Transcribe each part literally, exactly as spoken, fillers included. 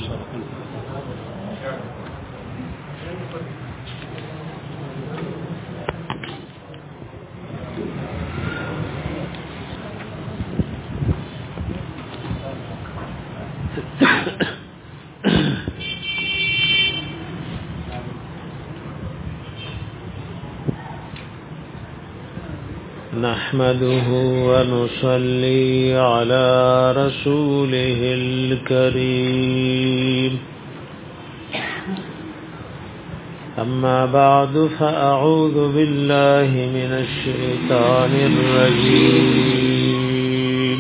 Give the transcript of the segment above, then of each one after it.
نحمده ونصلي على رسوله الكريم أما بعد فأعوذ بالله من الشيطان الرجيم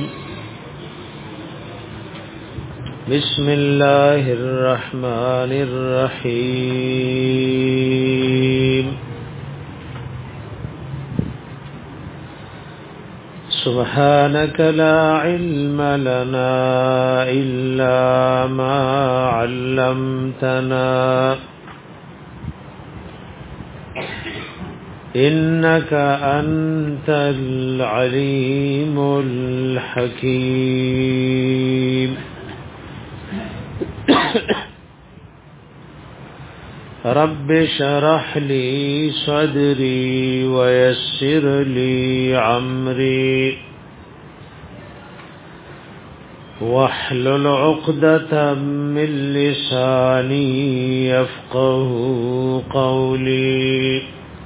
بسم الله الرحمن الرحيم سبحانك لا علم لنا إلا ما علمتنا إنك أنت العليم الحكيم رب شرح لي صدري ويسر لي عمري واحلل عقدة من لساني يفقه قولي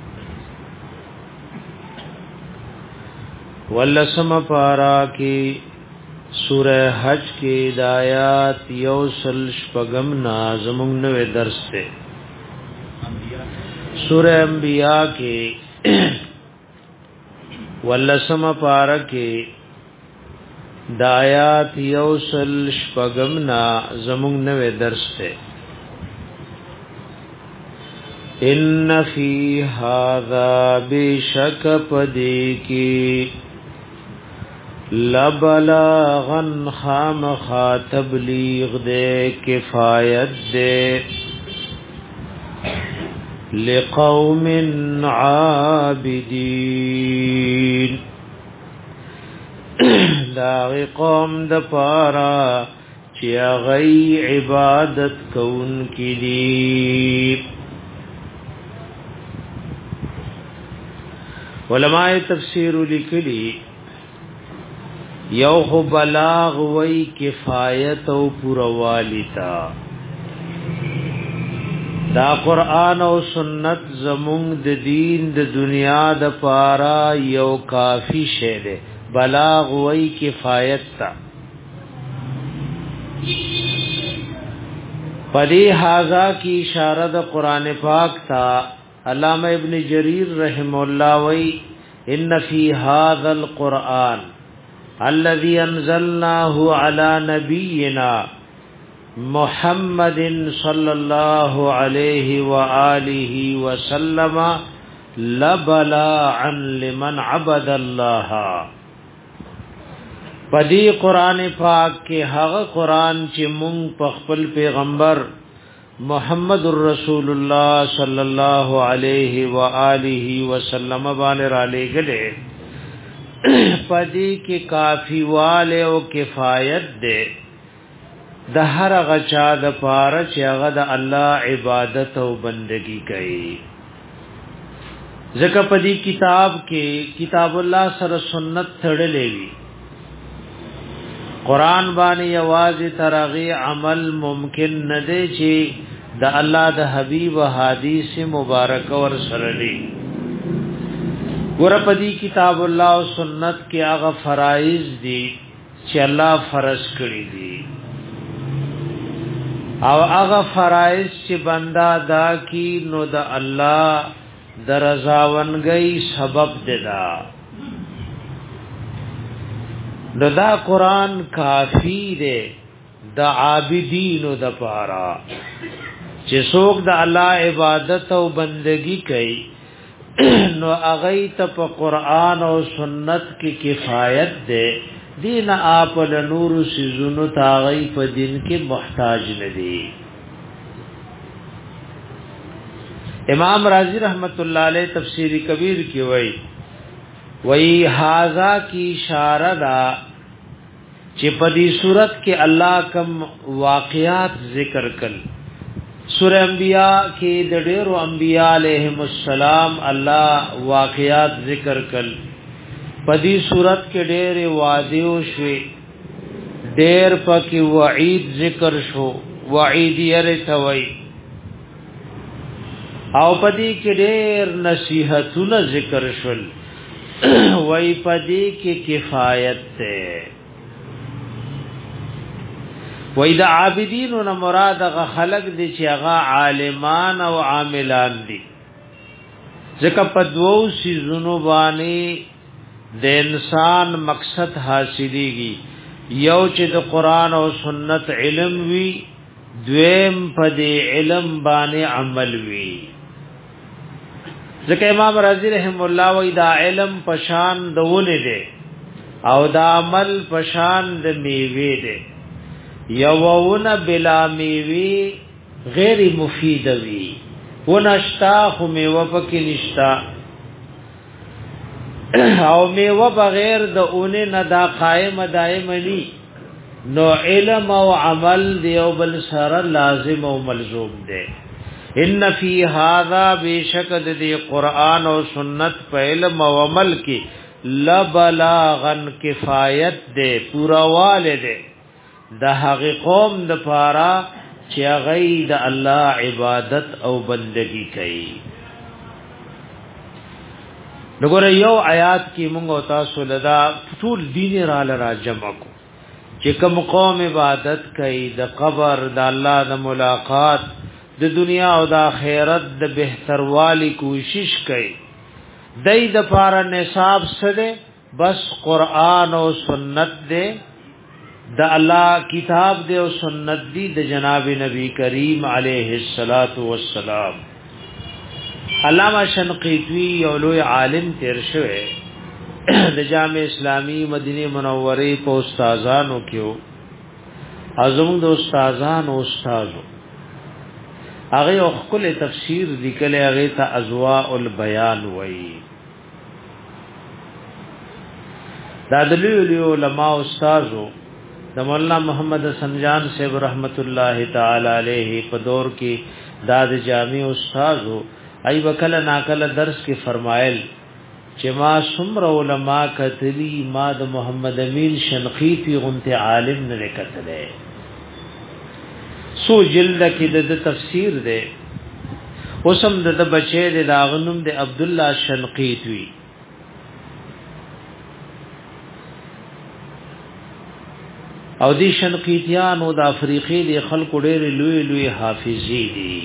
ولسم پارا کی سورہ حج کی دایات یوسل شپغم نازمون نوے درس تے سورہ انبیاء کے ولسم پارا کے دایات یوسل شپغم نازمون نوے درس تے ان فی هذا بشک پدی کی لبلاغن خام خاتبلیغ دے کفایت دے لقوم عابدین داغی قوم دا پارا چی غی عبادت کون کی دی علماء تفسیر لکلی یو خو بلاغ وی کفایت او پوروالی تا دا قرآن او سنت زمونږ د دین د دنیا د پارا یو کافی شی ده بلاغ وی کفایت تا پدی هاذا کی اشاره د قران پاک تا علامہ ابن جریر رحم الله وی ان فی هذا القرآن الذي انزلناه على نبينا محمد صلى الله عليه وآله وسلم لبلاغا لمن عبد الله پدی قرآن پاک کے هغه قرآن چې مونږ په خپل پیغمبر محمد رسول الله صلی الله علیه و آله وسلم باندې را لېګلې پدی کې کافی والے او کفایت دے د هر غچا د پاره چې هغه د الله عبادت او بندگی کوي ځکه پدی کتاب کې کتاب الله سره سنت تړلې وي قران باندې आवाज ترغی عمل ممکن نه دی چې د الله د حبیب حدیث مبارک ور سره دی ورپدی کتاب الله او سنت کې هغه فرایض دي چې الله فرض کړی دي او هغه فرایض چې بندا ادا کی نو د الله درزاونګي سبب ددا نو دا قران کافی دی د عابدینو د پاره چې څوک د الله عبادت او بندگی کوي نو اغی ته په قران او سنت کې کفایت ده دین آپ له نور سيزونو تاغی په دین کې محتاج نه دي امام رازی رحمت الله علیه تفسیر کبیر کې وایي وی هاذا کی اشاره دا چې په دې صورت کې الله کم واقعات ذکر کړل. سورہ انبیاء کې د ډېرو انبیاء علیهم السلام الله واقعات ذکر کړل. په دې صورت کې ډېرې وعده او شوي، ډېر پکې وعید ذکر شو، وعید یې رتوي، او په دې کې ډېر نصیحتونه ذکر شول. وای په دې کې کفایت ده. وای د عابدینو نه مراد هغه خلق دي چې هغه عالمان او عاملان دي. ځکه په دوو سيزونو باندې د انسان مقصد حاصلېږي، یو چې د قران او سنت علم وي، دویم په دې علم باندې عمل وي. ځکه امام رازی رحم الله وی دا علم پشان دونه دي او دا عمل پشان د میوه دي. یوونه بلا میوه غیر مفید وی، ونشتا خو میوه پکې نشتا، او میوه بغیر د اونه نه دا قائم دائم ني. نو علم او عمل دیو بل سره لازم او ملزوم دي. ان فی هذا بشکد دی قرآن او سنت په علم او عمل کې لبلاغن کفایت دے، پورا والے دے د هغه قوم د پاره چې هغه د الله عبادت او بندگی کوي. وګوره یو آیات کې موږ او تاسو لدا ټول دین را لرا جمع کو چې کوم قوم عبادت کوي د قبر د الله د ملاقات د دنیا او د آخرت د بهتر والی کوشش کوي. دای د پاره نصاب سره بس قران او سنت دے، د الله کتاب دے او سنت دی د جناب نبی کریم علیه الصلاۃ والسلام. علامہ شنقیطی یو لوی عالم تیر شوه د جامع اسلامی مدینه منوره په استادانو کې، اعظم د استادانو استادو هغه خپل تفسیر لیکلی، هغه ته اضواء البیان وایي. دا د لوی علماء استادو د مولانا محمد حسن جان صاحب رحمت الله تعالی علیه په دور کې دا د جامع استادو ای وکله ناکله درس کې فرمایل چې ما څومره علما کتلی، ما د محمد امین شنقیطی غنته عالم نه کتلې. سو جلد کې د تفسیر ده، اوسم د بچی د داغنوم د عبد الله شنقیطی. او دی شنقیطیانو د افریقې د خلکو ډېر لوی لوی حافظي دي،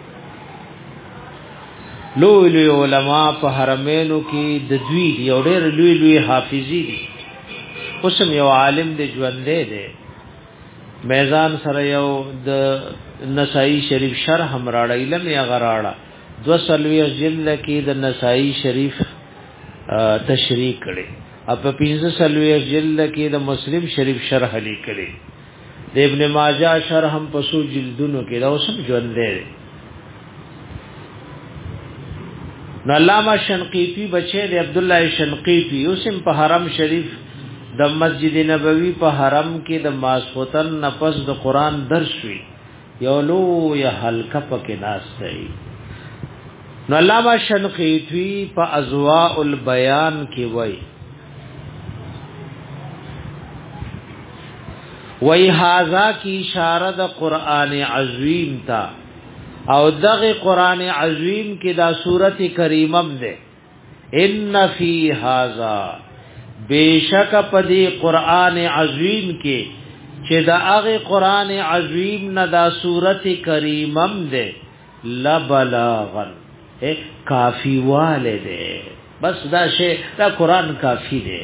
لوی لوی علما په حرمینو کې د دوی یو ډېر لوی لوی حافظي دي. اوسم یو عالم د ژوندې ده، میزان سره یو د نسائی شریف شرح امراړه علم یا غراړه دو سلوی جلد کې د نسائی شریف تشریح کړي، اپ پنځه سلوی جلد کې د مسلم شریف شرح لیکلي، د ابن ماجه شرح هم په سو جلدونو کې دا اوسم ژوند دی. نو علامہ شنقیطی بچی د عبد الله شنقیطی اوسم په حرم شریف د مسجد نبوی په حرم کې د ماسوتن نفس د قران درس وی، یو لو یا حلقه پکې ناس دی. نو علامہ شنقیطی په اضواء البیان کې وای وای هاذا کی اشاره د قران عظیم تا، او دغه قران عظیم کې دا سورته کریمه ده. ان فی هاذا بیشک پدی قرآن عظیم کې چې دا هغه قرآن عظیم نه دا سورت کریمم ده لبلاغن کافی والده، بس دا شی دا قرآن کافی ده.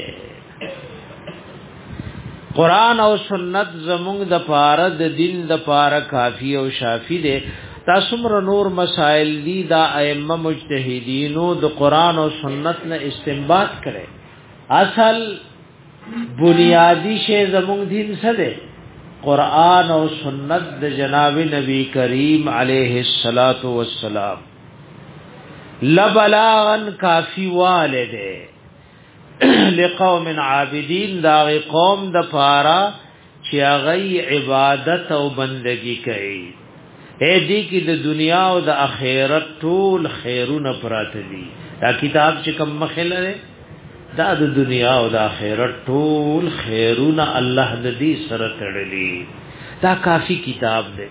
قرآن او سنت زمونږ د پاره د دین د پاره کافی او شافی ده. تاسو مر نور مسائل دی دا ائمه مجتهدینو د قرآن او سنت نه استنباط کړي. اصل بنیادی شی زمون دین څه ده؟ قرآن او سنت د جناب نبی کریم علیه الصلاۃ والسلام. لبلاغن کافی والده لقوم عابدین دا قوم د پارا چې هغه عبادت او بندگی کوي اے دې کې د دنیا او د آخرت ټول خیرونه پراته دي دا کتاب چې کوم مخله دا د دنیا او د آخرت ټول خیرونه الله د دې سره تړلي دا کافی کتاب دی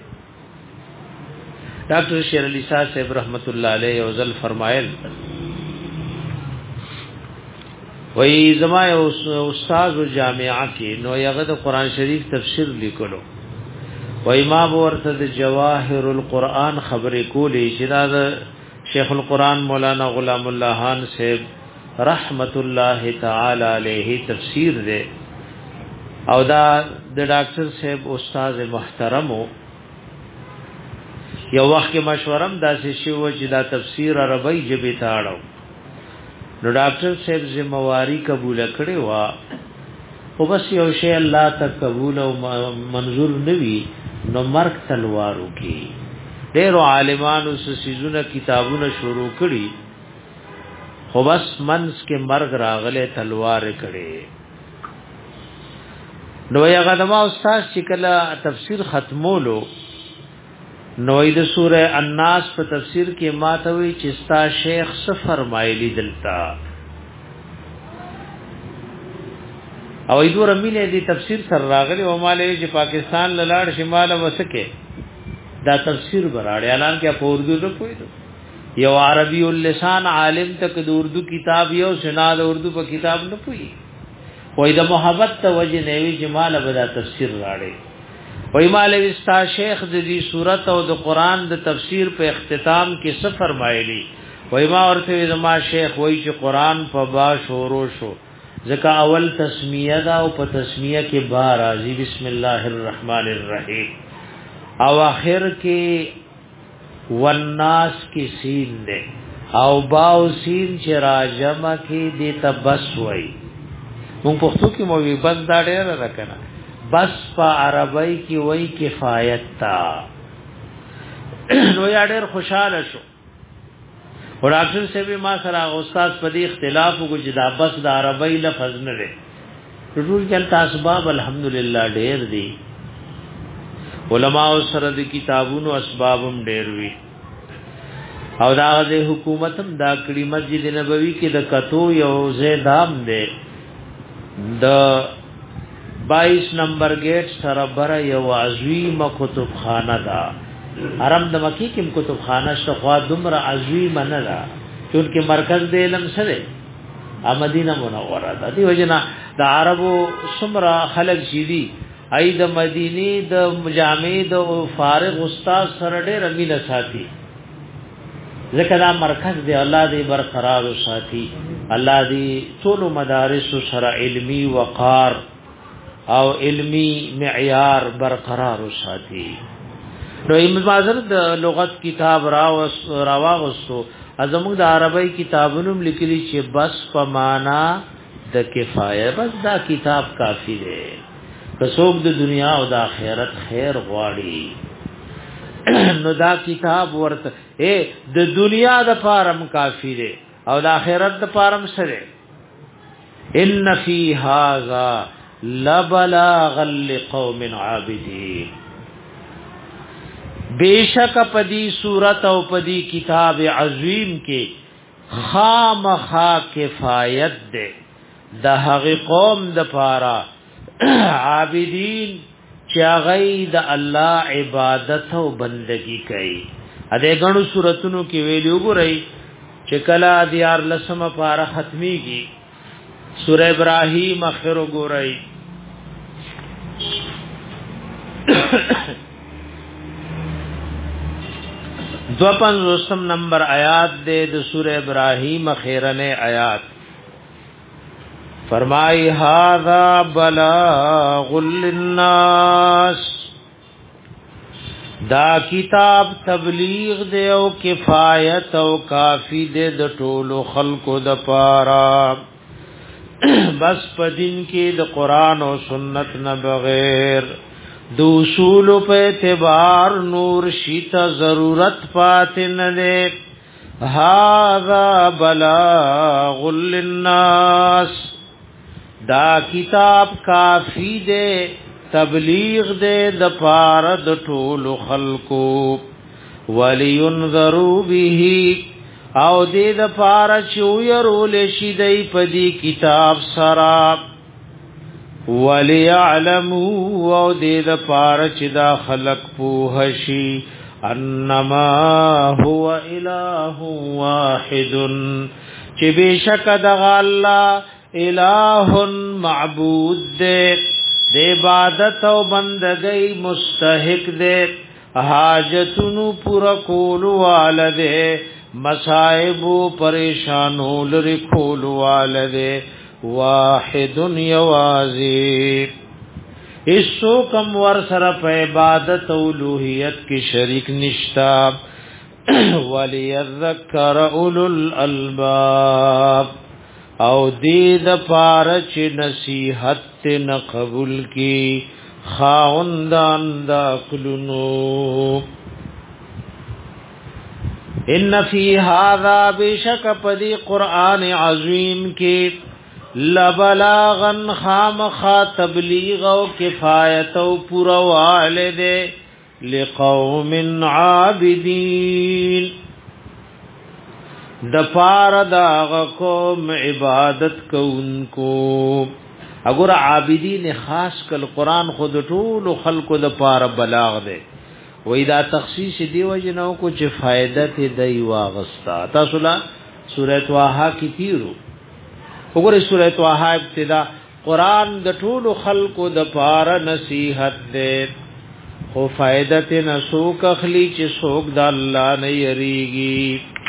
ڈاکٹر شیر علی صاحب رحمت اللہ علیہ وزل فرمائل وی زما استاد جامعہ کې نو یغه د قران شریف تفسیر لیکلو وی ما ورته د جواهر القرآن خبرې کولې چې دا د شیخ القرآن مولانا غلام الله خان صاحب رحمت الله تعالی علیه تفسیر دی او دا د ډاکټر صاحب استاد محترمو یو وخت کې مشورم داسې شو چې دا تفسیر عربی جبه تاړو نو ډاکټر صاحب ذمہواری قبول کړي وا او بس یو شی الله ته قبول او منظور نوي نو مرګ تلوارو کې ډېر عالمانو سيزونه کتابونه شروع کړي خو بس منس کې مرګ راغله تلوار کړي نو یې غدما استاد چې کله تفسیر ختمولو نو د سوره الناس په تفسیر کې ماتوي چې ستا شیخ څه فرمایلی دلتا او ایدو رمینه دی تفسیر سره راغلی او مالې چې پاکستان لاړ شمال وسکه دا تفسیر براړ اعلان کې په اردو نه پوي یو عربی اللسان عالم تک د اردو کتاب یو سنا د اردو په کتاب نه پوي وای د محبت ته وجه نیوی جمال بدا تفسیر راړي وای مالوی ستا شیخ د دې صورت او د قران د تفسیر په اختتام کې څه فرمایلی وای ما ورته زما شیخ وای چې قران په با شورو شو ځکه اول تسمیه دا او په تسمیه کې با راځي بسم الله الرحمن الرحیم او اخر کې والناس کې سین ده او با او سین چې راجمه کې دې تبس وای مونږ پښتو کې مو وی بس دا ډېر راکنه بس په عربی کې وای کفایت تا نو یا ډېر خوشاله شو او ډاکټر صاحب ما سره استاد په دې اختلاف وکړ چې دا بس د عربی لفظ نه لري ټول کې اسباب الحمدلله ډېر دي علماء سره د کتابونو اسبابم ډېر وی او دا د حکومتم دا کړي مسجد نبوي کې د کتو یو زیدام دی د بائیس نمبر گیٹ سره بره یو عظیم کتابخانه ده حرم د مکی کې کتابخانه شته خو دومره عظیم نه ده چونکه مرکز د علم سره ا مدینه منوره ده دی وجنا د عربو سمرا خلق شيدي اې د مدینه د جامع د فارغ استاد سره ډېر امینه ساتي ځکه دا مرکز دی الله دې برقرار ساتي الله دې ټول مدارس سره علمی وقار او علمی معیار برقرار ساتي نو امازر د لغت کتاب راوس راواغستو ازمو د عربی کتابونو لیکلي چې بس په معنا د کفایه بس دا کتاب کافی دی که څوک د دنیا او د آخرت خیر غواړي نو دا کتاب ورته اے د دنیا د پارم کافی دی او د آخرت د پارم سره ان فی هذا لبلاغ لقوم عابدین بیشک پدی صورت او پدی کتاب عظیم کې خامخا کفایت ده د هغه قوم د پارا عابدین چې غي د الله عبادت او بندگی کوي ا دې غنو صورتونو کې ویلو ګورئ چې کلا دیار لسمه پارا ختميږي سورہ ابراہیم اخر ګورئ دو پنځوسم نمبر آیات دے د سورہ ابراہیم اخیرنے آیات فرمائی هذا بلاغ للناس دا کتاب تبلیغ دے او کفایت او کافی دے د ټولو خلقو د پارا بس پدین کې د قران او سنت نه بغیر دو اصول په اعتبار نور شیتا ضرورت پاتن دے هذا بلاغ للناس دا کتاب کافی دے تبلیغ دے د پار د ټول خلقو ولینذروا به او دې د پار چو يرول شي دای پدی کتاب سرا وليعلموا او دې د پار چې دا خلق پوه شي انما هو اله واحد چې بشک د الله الہ معبود دے د عبادت او بندګۍ مستحق دے حاجتونو پورا کول والده مصائب پریشانو لری کول والده واحد یوازی اسو کم ور سره په عبادت او الوهیت کې شریک نشتا وليذكر اولو الالباب او دې د پاره چې نصیحت نه قبول کی خاوندان دا کلونو ان فی هذا بشک پدی قران عظیم کې لبلاغن خامخا تبلیغ او کفایت او پورا والده لقوم عابدین د پار دا قوم عبادت کوونکو اگر عابدین خاص کل قران خود ټول خلق د پار بلاغ ده وې دا تخصیص دی وجنو کو چې فائدہ ته دی واغستا تاسو لا سورۃ طه کی تیرو وګوره سورۃ طه ابتدا قران د ټول خلق د پار نصیحت ده خو فائدہ ته نسوک اخلی چې سوک د الله نه یریږي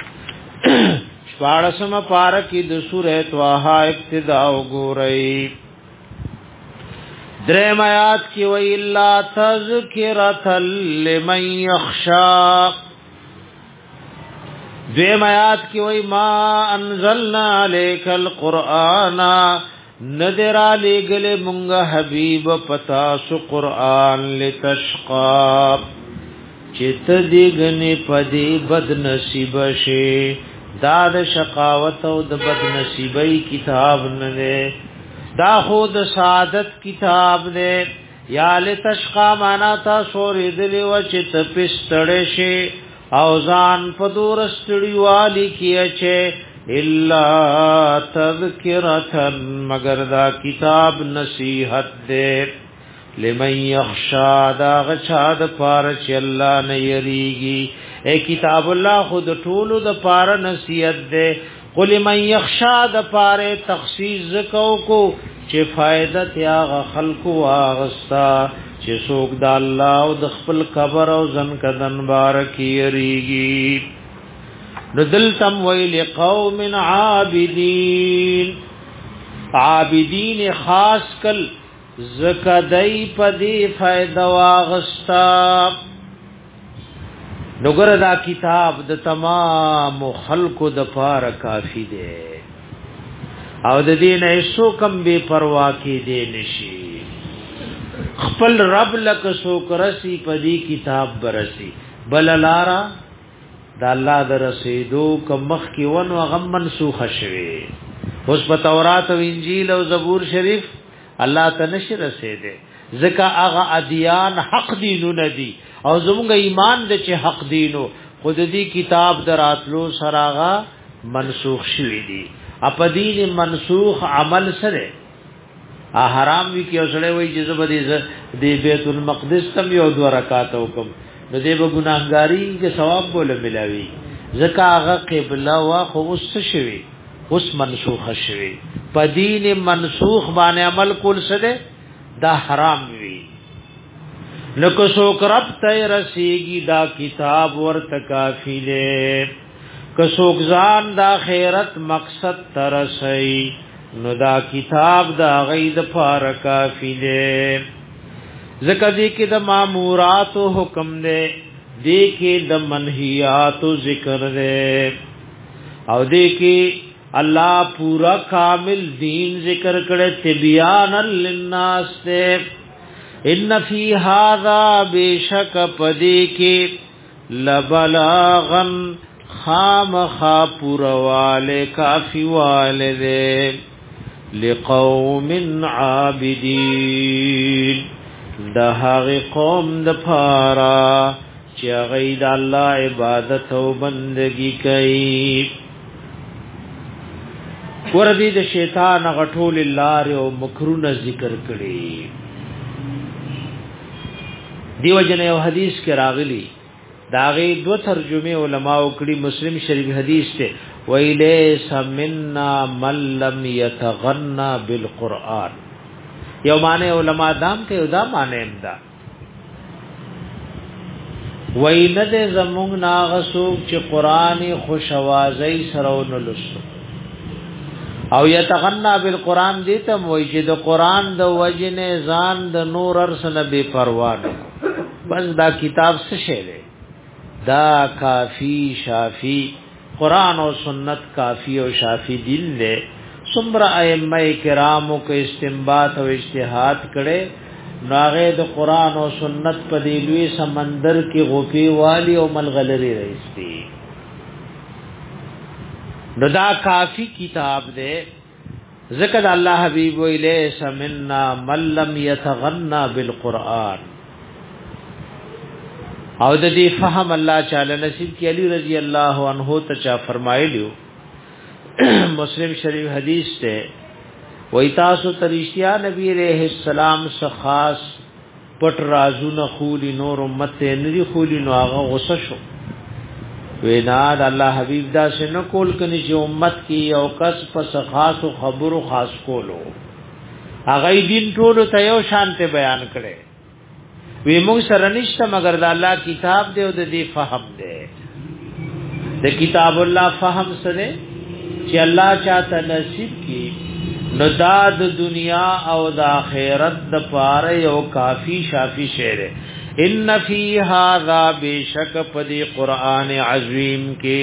شپارسم پارکی د سورۃ طه ابتدا وګورئ درم آیات کی وی اللہ تذکرتا لمن یخشا دویم آیات کی وی ما انزلنا علیک القرآن ندر علی گل منگا حبیب پتاسو قرآن لتشقا چت دیگنی پدی بد نصیب شے داد شقاوت او د بد نصیبی کتاب نده دا خود سعادت کتاب دے یا لتشقا مانا تا سوری دلی وچت پستڑے شے اوزان پدورستڑی والی کیا چھے اللہ تذکرتن مگر دا کتاب نصیحت دے لمن یخشا دا غچاد پارچ اللہ نیریگی اے کتاب اللہ خود طولو دا پار نصیحت دے قل من یخشا د پاره تخصیص کو کو چې فائدہ تیاغ خلق واغستا چې سوک د الله او د خپل قبر او زن کدن بارکی ریږي ندل تم ویل قوم عابدین عابدین خاص کل زکدای پدی فائدہ واغستا نګر دا کتاب د تمام خلقو د پاره کافی دی او د دین ایسو کم بے پروا کی دی نشي خپل رب لک سو کرسی پدی کتاب برسی بل لارا دا الله د رسیدو کم مخ کی ون و غم منسوخ شوی اوس په تورات او انجیل او زبور شریف الله ته نشي رسیدي ځکه هغه ادیان حق دینو ندی او زموږ ایمان د چې حق دینو خود دې کتاب دراتلو سراغا منسوخ شوی دی اپ دین منسوخ عمل سره حرام وی کې اوسړې وای چې زبدي دې بیت المقدس تم یو دو رکعات وکم نو دې به ګناهګاری کې ثواب بوله ملاوي ځکه هغه قبله وا خو اوس شوی اوس منسوخ شوی په دین منسوخ باندې عمل کول سره دا حرام وی لکه سوک رب تی رسیگی دا کتاب ورت کافی لے کسوک زان دا خیرت مقصد ترسی نو دا کتاب دا غید پار کافی لے ذکر دیکی دا معمورات و حکم دے دیکی دا منحیات و ذکر دے او دیکی اللہ پورا کامل دین ذکر کرے تبیانا للناس دے ان فی هذا بیشک پدی کی لبلاغن خام خا پوروالے کافی والدے لقوم عابدین دا هغه قوم د پارا چې غید الله عبادت او بندگی کوي. وردی د شیطان غټول لار او مکرونه ذکر کړي. دیو جن یو حدیث کې راغلی داغه دو ترجمه علماء کړي. مسلم شریف حدیث ته ویله سمنا من لم يتغنى بالقران. یو معنی علماء دام کې یو دا معنی امدا ویله د زمونږ ناغسوک چې قرآنی خوشوازی سره ونلسو او یتغنا بالقران دې ته وای چې د قران د وجنه ځان د نور ارسنه بے پروا نه. بس دا کتاب څه شی دی؟ دا کافی شافی قران او سنت کافی او شافی دین دی. څومره ائمه کرامو کې استنباط او اجتهاد کړي ناغه د قران او سنت په دی لوی سمندر کې غوپی والی او ملغلری رئیستی. نو دا کافی کتاب دے. ذکر اللہ حبیب ویلے سمنا من لم یتغنا بالقرآن. او د دې فهم الله تعالی نصیب کی. علی رضی اللہ عنہ تچا فرمایلیو مسلم شریف حدیث تے وی تاسو ترشتیا نبی علیہ السلام سے خاص پٹ رازون خولی نور امت تے نری خولی نو آغا غصہ شو. وینا د الله حبیب دا شنو کول کني چې امت کې یو کس پس خاص او خبرو خاص کولو هغه دین ټول ته یو شانته بیان کړي. وی موږ سره نشته مگر د الله کتاب دی او د دې فهم دی. د کتاب الله فهم سره چې الله چاته نصیب کی نو دا د دنیا او د آخرت د پاره یو کافی شافی شعر ہے. ان فی هذا بشک پدی قرآن عظیم کی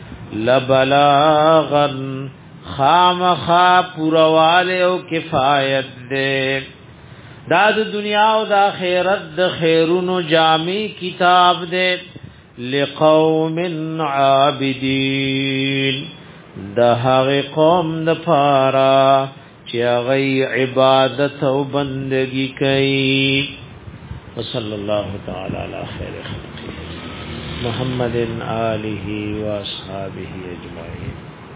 لبلاغن خامخا پورواله او کفایت دے. دا د دنیا او د آخرت د خیرونو جامع کتاب دے. لقوم عابدین د هغه قوم د پارا چې هغه عبادت او بندگی کوي. وصلی اللہ تعالی علی خیر خلقه محمد آلہ و اصحابہ اجمعین.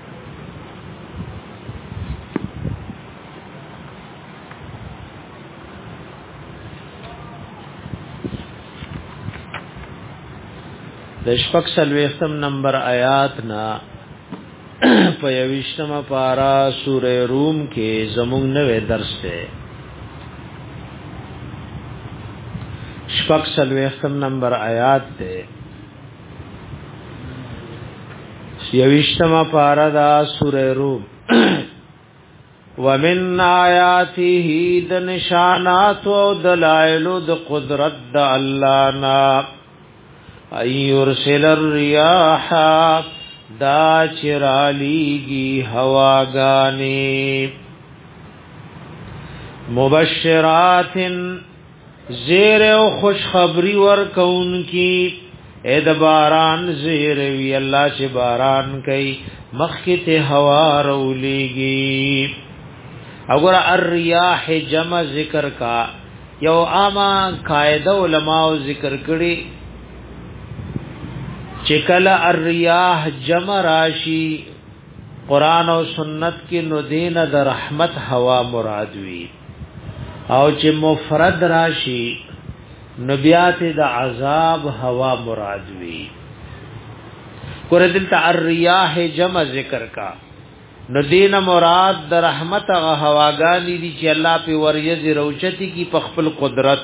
د شپږ سلویښتم نمبر آیات نا په یویشتم پارا سورہ روم کې زموږ نوې درس ده. شپږ سلویښتم نمبر آیات ده. یویشتم پارا دا سورہ روم. ومن آیاته د نشانات او دلائل د قدرت د الله نا ایرسل الرياح دا چرالیگی هواگانی مبشرات زیر او خوشخبری ورکون کی اید باران زیر وی اللہ چه باران کئی مخیط ہوا رولیگی. اگر الریاح جمع ذکر کا یو آما قائدہ علماء ذکر کری چکل الریاح جمع راشی قرآن و سنت کی ندین در رحمت ہوا مرادوی او چې مفرد راشی نبیات دا عذاب ہوا مرادوی. قردل تا الریاح جمع ذکر کا ندین مراد در رحمت ہواگانی دی چې اللہ پی وریز روچتی کی پخپل قدرت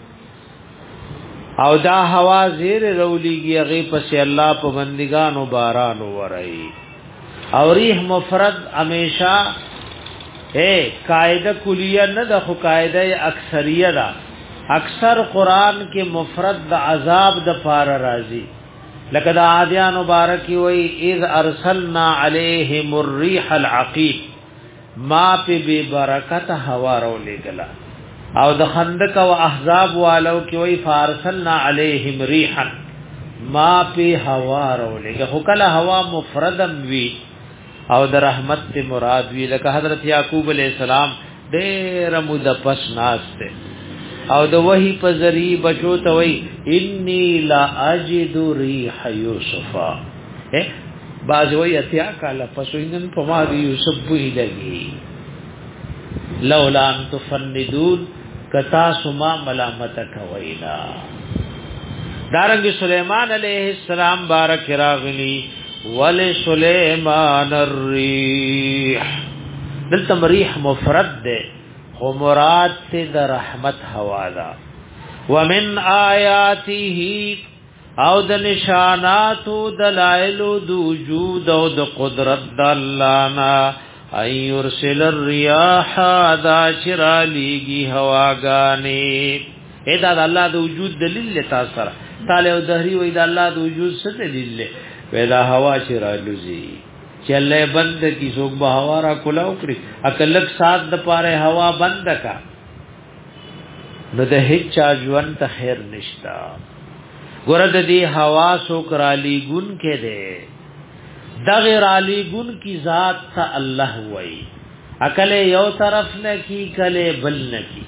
او دا هوا زیر رولیگی اغی پس اللہ پا بندگانو بارانو ورئی. او ریح مفرد ہمیشہ اے قاعدہ کلیہ نہ دا خو قاعدہ اکثریہ دا. اکثر قرآن کے مفرد دا عذاب دا پار رازی لکہ دا عادیان مبارکی وی اذ ارسلنا علیہم الریح العقیب ما پی بے برکت ہوا رولی گلا. او د خندق او احزاب والو کی وی فارسلنا علیہم ریحا ما پی هوا رولګه خو کله هوا مفردم وی او د رحمت ته مراد وی لکه حضرت یعقوب علیہ السلام ډېر مود پس ناشته او د وحی په ذری بچو ته وی انی لا اجد ریح یوسف اے باز وی اتیا کاله پسوینن په ما دی یوسف وی لګي لولا ان تفندون کتا سما ملامت کویلا دارنګ سلیمان علیہ السلام بارک راغلی ول سلیمان الریح دلته مریح مفرد ده خو مراد ته د رحمت حوالا ومن آیاته او د نشانات دلائل د وجود او د قدرت د الله نا ايرسل الرياح دا چرالیږي هواګانی اې دا الله د وجود دلیل لتا سره تعالی او دهری وې دا الله د وجود څخه دلیل له پیدا هوا چرالوزی چله بند کی سوق به هوا را کولا وکړي اکلک سات د پاره هوا بند کا نو د هیڅ ژوند ته خیر نشتا ګورد دی هوا سوق را لیګون کې ده دغه را لیګون کی ذات ته الله وای اکل یو طرف نه کی کله بل نه کی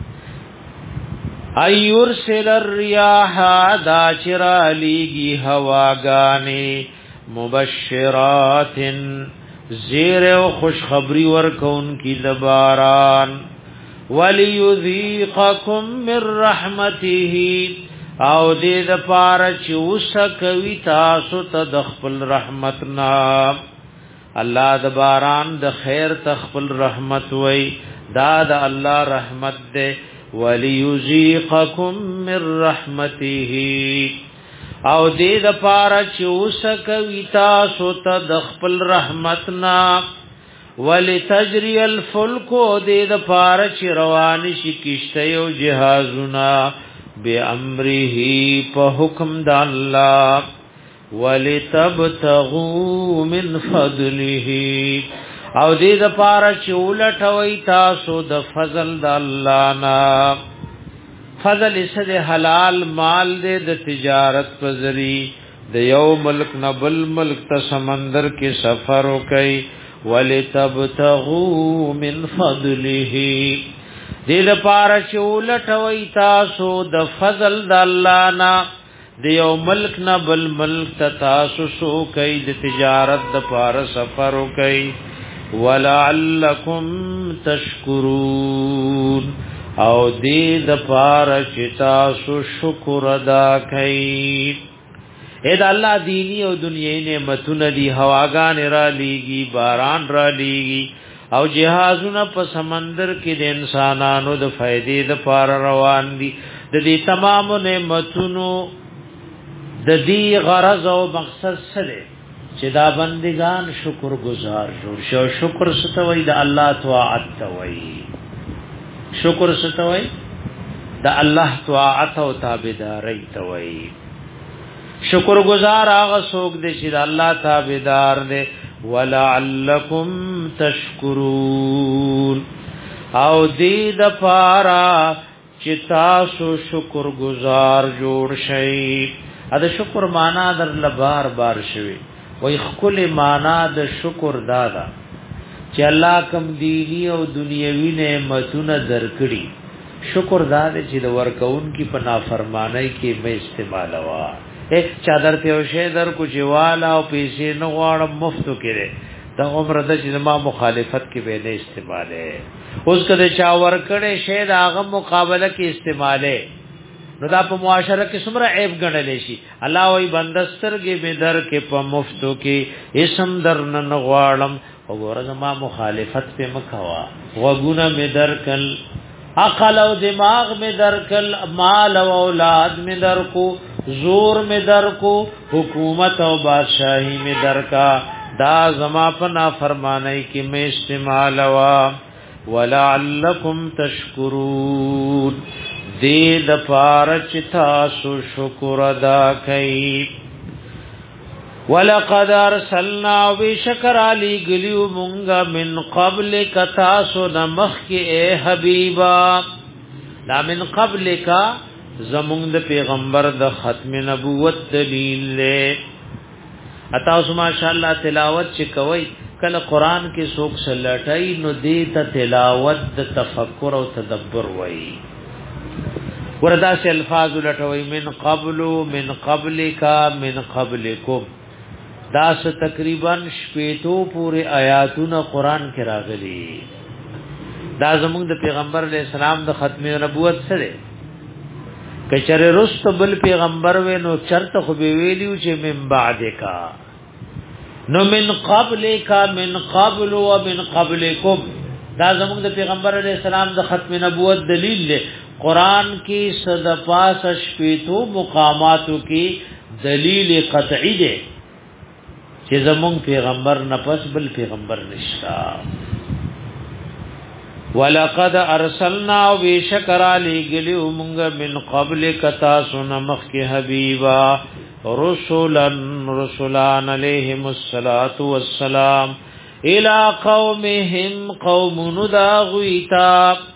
ایرسل الرياح دا چرالیگی هواگانی مبشرات زیر و خوشخبری ورکون کی دباران ولیذیقکم من رحمته او دید پارچ وسکوی تاسو تدخپل رحمتنا اللہ دباران د خیر تخپل رحمت وی دا د اللہ رحمت دے وليذيقكم من رحمته او دې د پاره چې وسکوي تاسو ته د خپل رحمتنا ولتجري الفلك دې د پاره چې روان شي کشته او جهازنا بأمره په حکم د الله ولتبتغوا من فضله او دې د پاره چې ولټوي تاسو د فضل د الله نا فضل اسه حلال مال دې د تجارت په ذری د یو ملک نه بل ملک ته سمندر کې سفر وکي ولتبتغوا من فضله دې د پاره چې ولټوي تاسو د فضل د الله نا د یو ملک نه بل ملک ته تاسو سو کوي د تجارت د پاره سفر وکي ولعلکم تشکرون او دې د پاره چې تاسو شکر ادا کړئ اې د الله دینی او دنیوي نعمتونه دی هواګان را لیږي باران را لیږي او جهازونه په سمندر کې د انسانانو د فائدې د پاره روان دي د دې تمام نعمتونو د دې غرض او مقصد سره چې دا بندگان شکر گزار جوړ شو شکر ستوي د الله طاعت توي شکر ستوي د الله طاعت او تابعداري توي شکر گزار هغه څوک دی چې د الله تابعدار دی ولعلکم تشکرون او دې د پارا چې تاسو شکر گزار جوړ شئ دا شکر معنا در لبار بار شوي وای خپل معنا د شکر دادا چې الله کوم دینی او دنیوي نعمتونه درکړي شکر دادا چې د ورکون کی په نافرمانی کې به استعمال وا اے چادر ته او شه در کو جوالا او پیسې نه غواړم مفتو کړي دا عمر د چې ما مخالفت کې به نه استعماله اوس کده چا ورکړي شه دا هغه مقابله کې استعماله نو دا په معاشره کې څومره عیب ګڼل شي الله وای بندسترګې به در کې په مفتو کې اسم درن غواړم او ورته ما مخالفت په مخوا وګونه می درکل عقل او دماغ می درکل مال او اولاد می درکو زور می درکو حکومت او بادشاہي می درکا دا زما په نافرمانی کې می استعمال وا ولعلکم تشکرون دې د پارچ تاسو شکر ادا کړئ ولقد ارسلنا وشکر علی گلیو مونگا من قبل کتاسو نمخ کی اے حبیبا لا من قبل کا زمونگ د پیغمبر د ختم نبوت دلیل لے اتاسو ماشاءاللہ تلاوت چی کوئی کله قران کې څوک سلټای نو دې ته تلاوت د تفکر او تدبر وایي وردا سے الفاظ لټوي من قبل من قبلک من قبلکم دا س تقریبا شپېتو پورې آیاتونه قران کې راغلي دا زموږ د پیغمبر علی السلام د ختم نبوت سره کچره رست بل پیغمبر و نو چرته خو به ویلیو چې من بعدکا نو من قبلک من قبل و من قبلکم دا زموږ د پیغمبر علی السلام د ختم نبوت دلیل له قران کې صد پاس شپیتو مقاماتو کې دلیل قطعی ده چې زموږ پیغمبر نه پس بل پیغمبر نشتا ولقد ارسلنا وبشکر علی گلیو مونږ من قبل کتا سن مخ کې حبیبا رسولن رسولان علیهم الصلاۃ والسلام الى قومهم قوم نداغیتا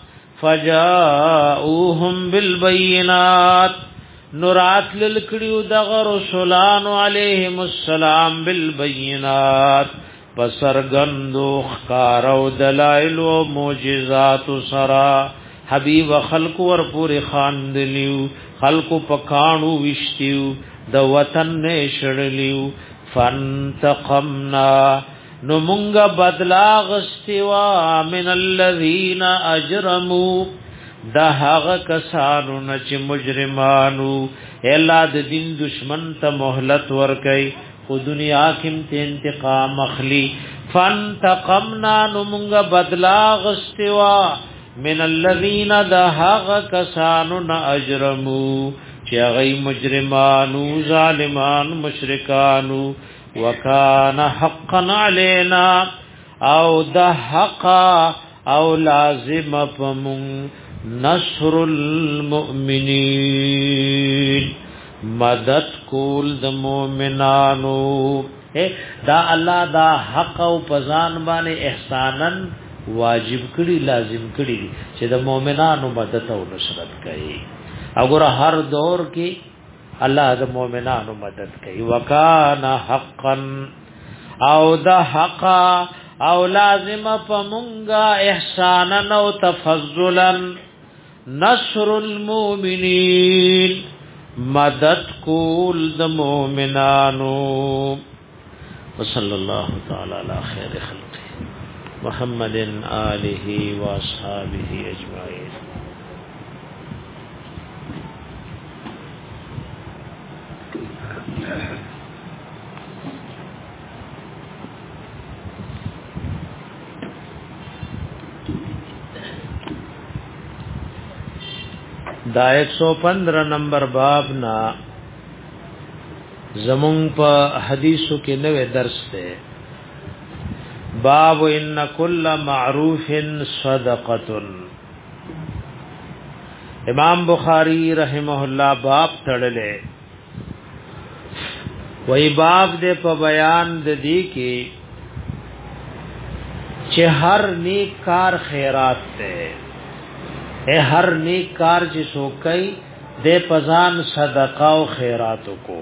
فجاءوهم بالبينات نورات للکړیو دغه رسولان علیهم السلام بالبينات بسرګندو خارو دلائل او معجزات سرا حبیب خلق ور پوری خاندلیو خلق پکانو وشتیو د وطن نه شړلیو فانتقمنا نو مونږه بدلا غستوا من الذين اجرموا دا هغه کسانو نه چې مجرمانو الا د دین دشمن ته مهلت ورکي خو دنیا کې ته انتقام اخلي فانتقمنا نو مونږه بدلا غستوا من الذين دا هغه کسانو نه اجرموا چې هغه مجرمانو ظالمان مشرکانو وکانا حقا علینا او دا حقا او لازم پمون نصر المؤمنین مدد کول د مؤمنانو دا الله دا حق او پزان باندې احسانن واجب کړي لازم کړي چې د مؤمنانو مدد او نصرت کوي وګوره هر دور کې الله د مؤمنانو مدد کوي وکانا حقا او دا حقا او لازم پمونگا احسانا او تفضلا نصر المؤمنین مدد کول د مؤمنانو وصلی الله تعالی علی خیر خلقه محمد آله و اصحابہ اجمعین دا ایک سو پندرہ نمبر باب نا زمون په حدیثو کې نوې درس ده باب ان کل معروف صدقه امام بخاری رحمه الله باب تړلې وای باب دې په بیان د دې کې چې هر نیک کار خیرات ده اے هر نیک کار چې سوکای دې پزان صدقه او خیرات کو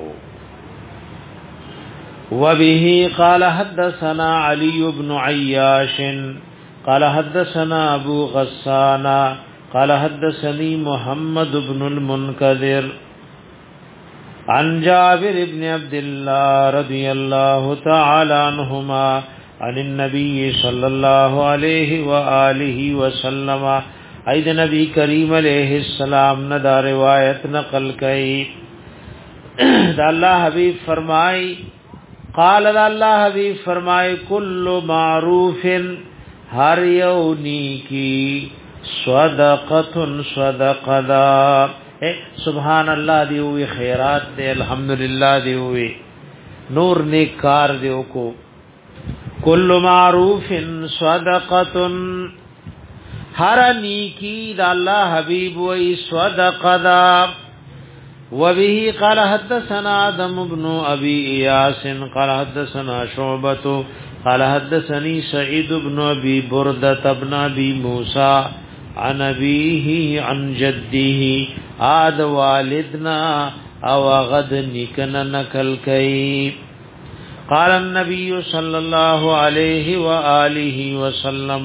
وبه قال حدثنا علي بن عياش قال حدثنا ابو غسان قال حدثني محمد بن المنكدر عن جابر بن عبد الله رضي الله تعالى عنهما عن النبي صلى الله عليه واله وسلم اید نبی کریم علیہ السلام نے دا روایت نقل کئی دا اللہ حبیب فرمائی قال دا اللہ حبیب فرمائی کل معروف ہر یو نیکی صدقۃ صدقدا سبحان اللہ دیوی خیرات دے الحمدللہ دیوی نور نیک کار دیو کو کل معروف صدقۃ ہر نیکی دا اللہ حبیب وی صدقہ دا وبه قال حدثنا آدم بن ابي اياس قال حدثنا شعبة قال حدثني سعيد بن ابي بردة بن ابي موسى عن ابيه عن جده آد والدنا او غد نکن نکل کئی قال النبي صلى الله عليه وآله وسلم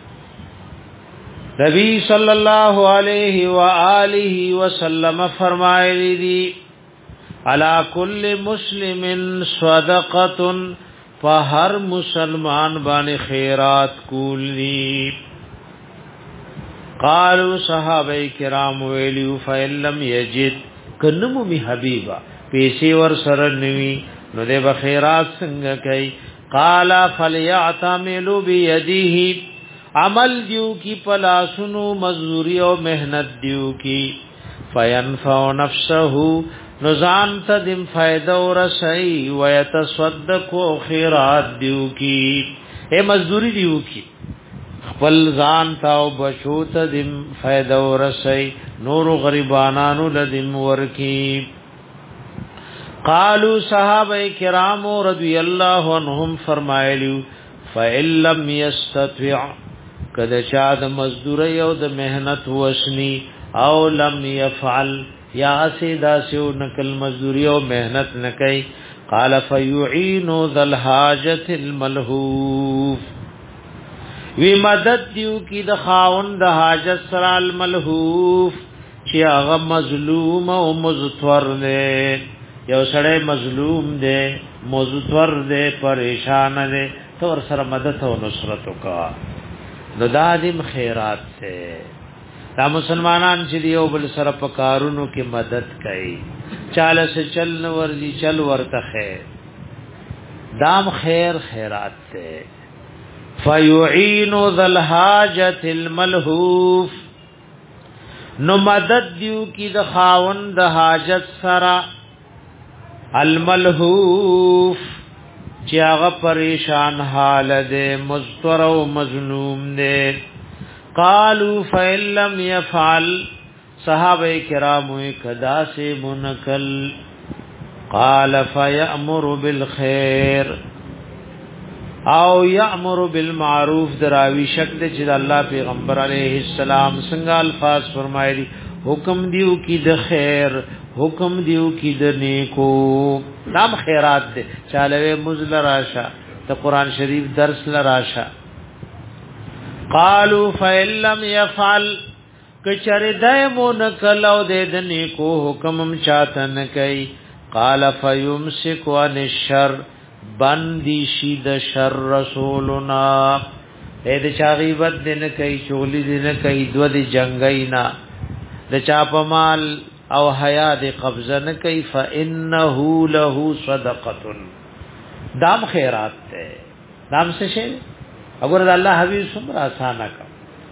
نبی صلی اللہ علیہ وآلہ وسلم فرمائے دی علی کل مسلم صدقۃ فہر مسلمان بان خیرات کولی قالوا صحابہ کرام ویلیو فإن لم یجد کنمو می حبیبا پیسی ور سر نوی نو دے بخیرات سنگ کئی قال فلیعتملوا بیدیہ عمل دیو کی پلاسنو مزدوری او محنت دیو کی فینفع نفسه نزان تدم فائدہ ورسئی ویتصدق خیرات دیو کی اے مزدوری دیو کی خپل ځان تاو بشو تدم فائدہ ورسئی نور غریبانانو لدم ورکی قالوا صحابہ کرام رضی اللہ عنہم فرمایلیو فإن لم يستطع کده چا د مزدوری او د مهنت وسنی او لم يفعل یا سیدا سو نکل مزدوری او مهنت نکي قال فيعين ذا الحاجه الملهوف وی مدد دیو کی د خاون د حاجت سره الملهوف چې هغه مظلوم او مزتور دی یو سړی مظلوم دی مزتور دی پریشان دی تو ور سره مدد او نصرت وکا نو دادم خیرات سے دا مسلمانان چې دیو بل سره په کارونو کې مدد کوي چاله سے چل نور دی چل ورته خیر دام خیر خیرات سے فیعین ذا الحاجت الملهوف نو مدد دیو کی د خاون د حاجت سره الملهوف چې هغه پریشان حال دے مضطر او مظلوم دے قالوا فإن لم يفعل صحابہ کرام کدا سے منکل قال فيأمر بالخير او يأمر بالمعروف دراوی شک دے چې الله پیغمبر علیہ السلام څنګه الفاظ فرمایلی حکم دیو کی د خیر حکم دیو کی د نیکو نام خیرات دے چالوے مزل راشا تا قرآن شریف درس لراشا قالوا فإن لم يفعل کچر دائمو نکلو دے د نیکو حکمم چاہتن کئی قال فیمسک عن الشر بندی شید شر رسولنا اے د چاغیبت دن کئی چولی دن کئی دو دی جنگینا د چاپمال او حیا د قبضه نه کوي فانه له صدقه دام خیرات ته دام څه شي اگر الله حبیب سمرا آسان کا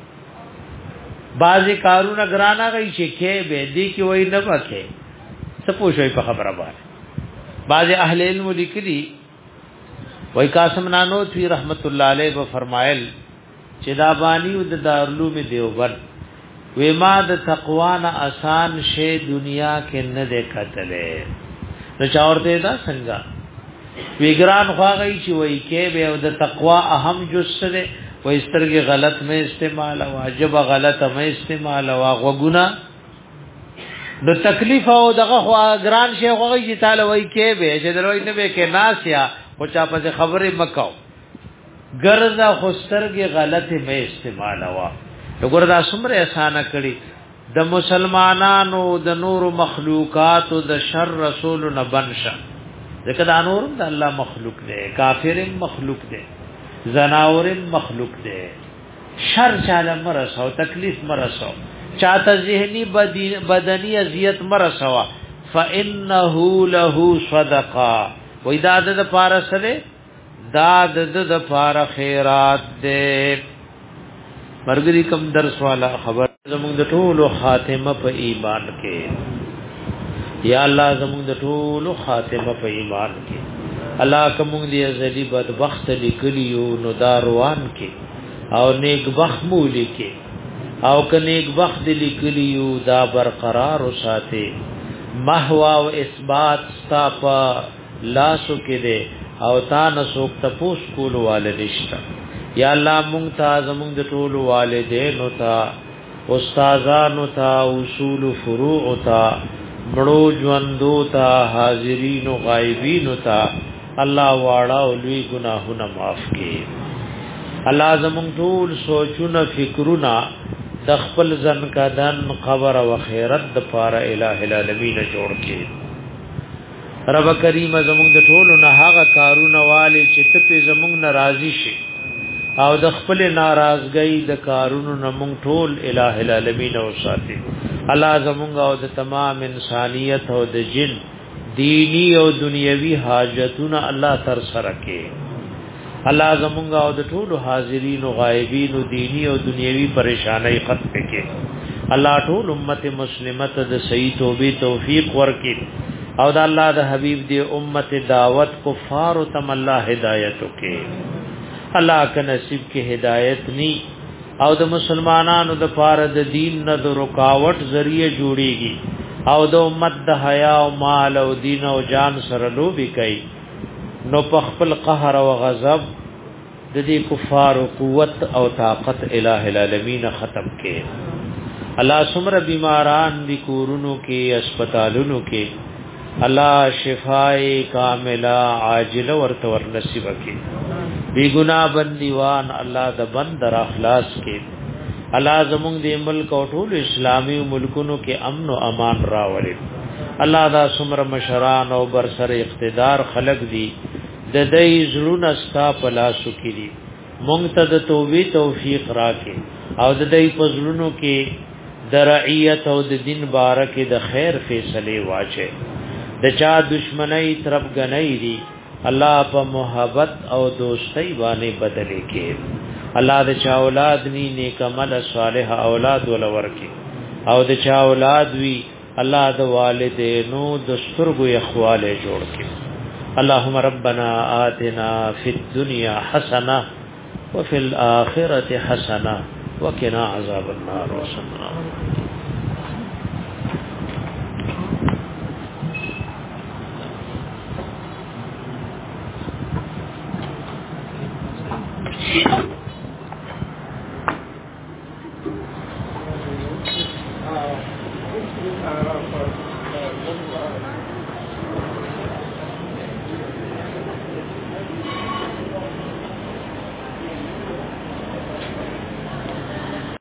بعضی کارونه ګرانا کوي چې کې به دي کې وای نه پکې څه پوښوي په خبره باندې بعضی اهل علم لیکلي وای قاسم نانوتوی رحمت الله علیه و فرمایل چې دا بانی د دارالعلوم دیوبند وی ما د تقوا نه آسان شی دنیا کې نه دکتلې نو چاورته دا څنګه ویګران خواږي چې وای کې به او د تقوا اهم جزء ده وای سترګې غلط مې استعمال او واجب غلط مې استعمال او غوګونه د تکلیف او دغه خواګران شی خواږي چې تعالی وای کې به چې دروي نه به کې ناسیا او چا په خبره مکاو ګرځا خو سترګې غلط مې استعمال وا وګوره دا څومره اسانه کړي د مسلمانانو د نور مخلوقات او د شر رسول نه بنشه ځکه دا نور د الله مخلوق دی کافر مخلوق دی زناور مخلوق دی شر چاله مرسو تکلیف مرسو چاته ذهنی بدنی اذیت مرسوا فانه له صدقه وې دا د پاره سره دا د پاره خیرات دی مرګري کم درس والا خبر زموږ د ټولو خاتمه په ایمان کې یا الله زموږ د ټولو خاتمه په ایمان کې الله کوم دې ازلی بدبخت لیکلیو نو داروان کې او نیک بخت مولی کې او ک نیک بخت لیکلیو دا برقرار وساته محوا او اثبات ستا په لاسو کې دے او تا نسوک تپوس کولو والدشتا یا الله مونږ ته زمونږ د ټولو والدینو ته استادانو ته اصول فروع ته مړو ژوندو ته حاضرین او غایبین ته الله واړه او لوی ګناهونه معاف کړي. الله زمونږ ټول سوچونه فکرونه د خپل ځن کدن قبر او خیرت د پاره الٰه العالمین جوړ کړي. رب کریم زمونږ د ټولو نه هغه کارونه والي چې ته په زمونږ ناراضي شي او د خپل ناراضګۍ د کارونو نه مونږ ټول الٰه العالمین او ساتي. الله زمونږ او د تمام انسانیت او د جن دینی او دنیوي حاجتونه الله تر سره کړي. الله زمونږ او د ټولو حاضرین او غایبین او دینی او دنیوي پریشانای ختم کړي. الله ټول امت مسلمه ته د صحیح توبې توفیق ورکړي او د الله د حبیب دی امت دعوت کفار تم الله هدایت وکړي. الله که نصیب کې هدایت ني او د مسلمانانو د پاره د دین نه د رکاوټ ذریعہ جوړيږي او د امت د حیا او مال او دین او جان سره لوبي کوي نو په خپل قهر او غضب د دې کفار قوت او طاقت الٰه العالمین ختم کړي. الله سمره بیماران دي کورونو کې هسپتالونو کې الله شفای کامله عاجله ورته ور نصیب کړي. بی گناہ بندیوان الله د بند را اخلاص کې الله زمونږ د ملک او ټول اسلامي ملکونو کې امن او امان راوړي. الله دا سمره مشران او برسر اقتدار خلق دي د دې زړونه ستا په لاسو کې دي. مونږ ته د توبې توفیق راکړي او د دې په زړونو کې د رعیت او د دین بارکه د خیر فیصله واچي. د چا دشمنی طرف غنۍ دي الله په محبت او دوستۍ باندې بدلې کې. الله د چا اولاد ني نیک عمل صالح اولاد ولور کې او د چا اولاد وی الله د والدینو د سترګو اخواله جوړ کې. اللهم ربنا آتنا فی الدنيا حسنه وفي الاخره حسنه وقنا عذاب النار. وصلى الله Thank you.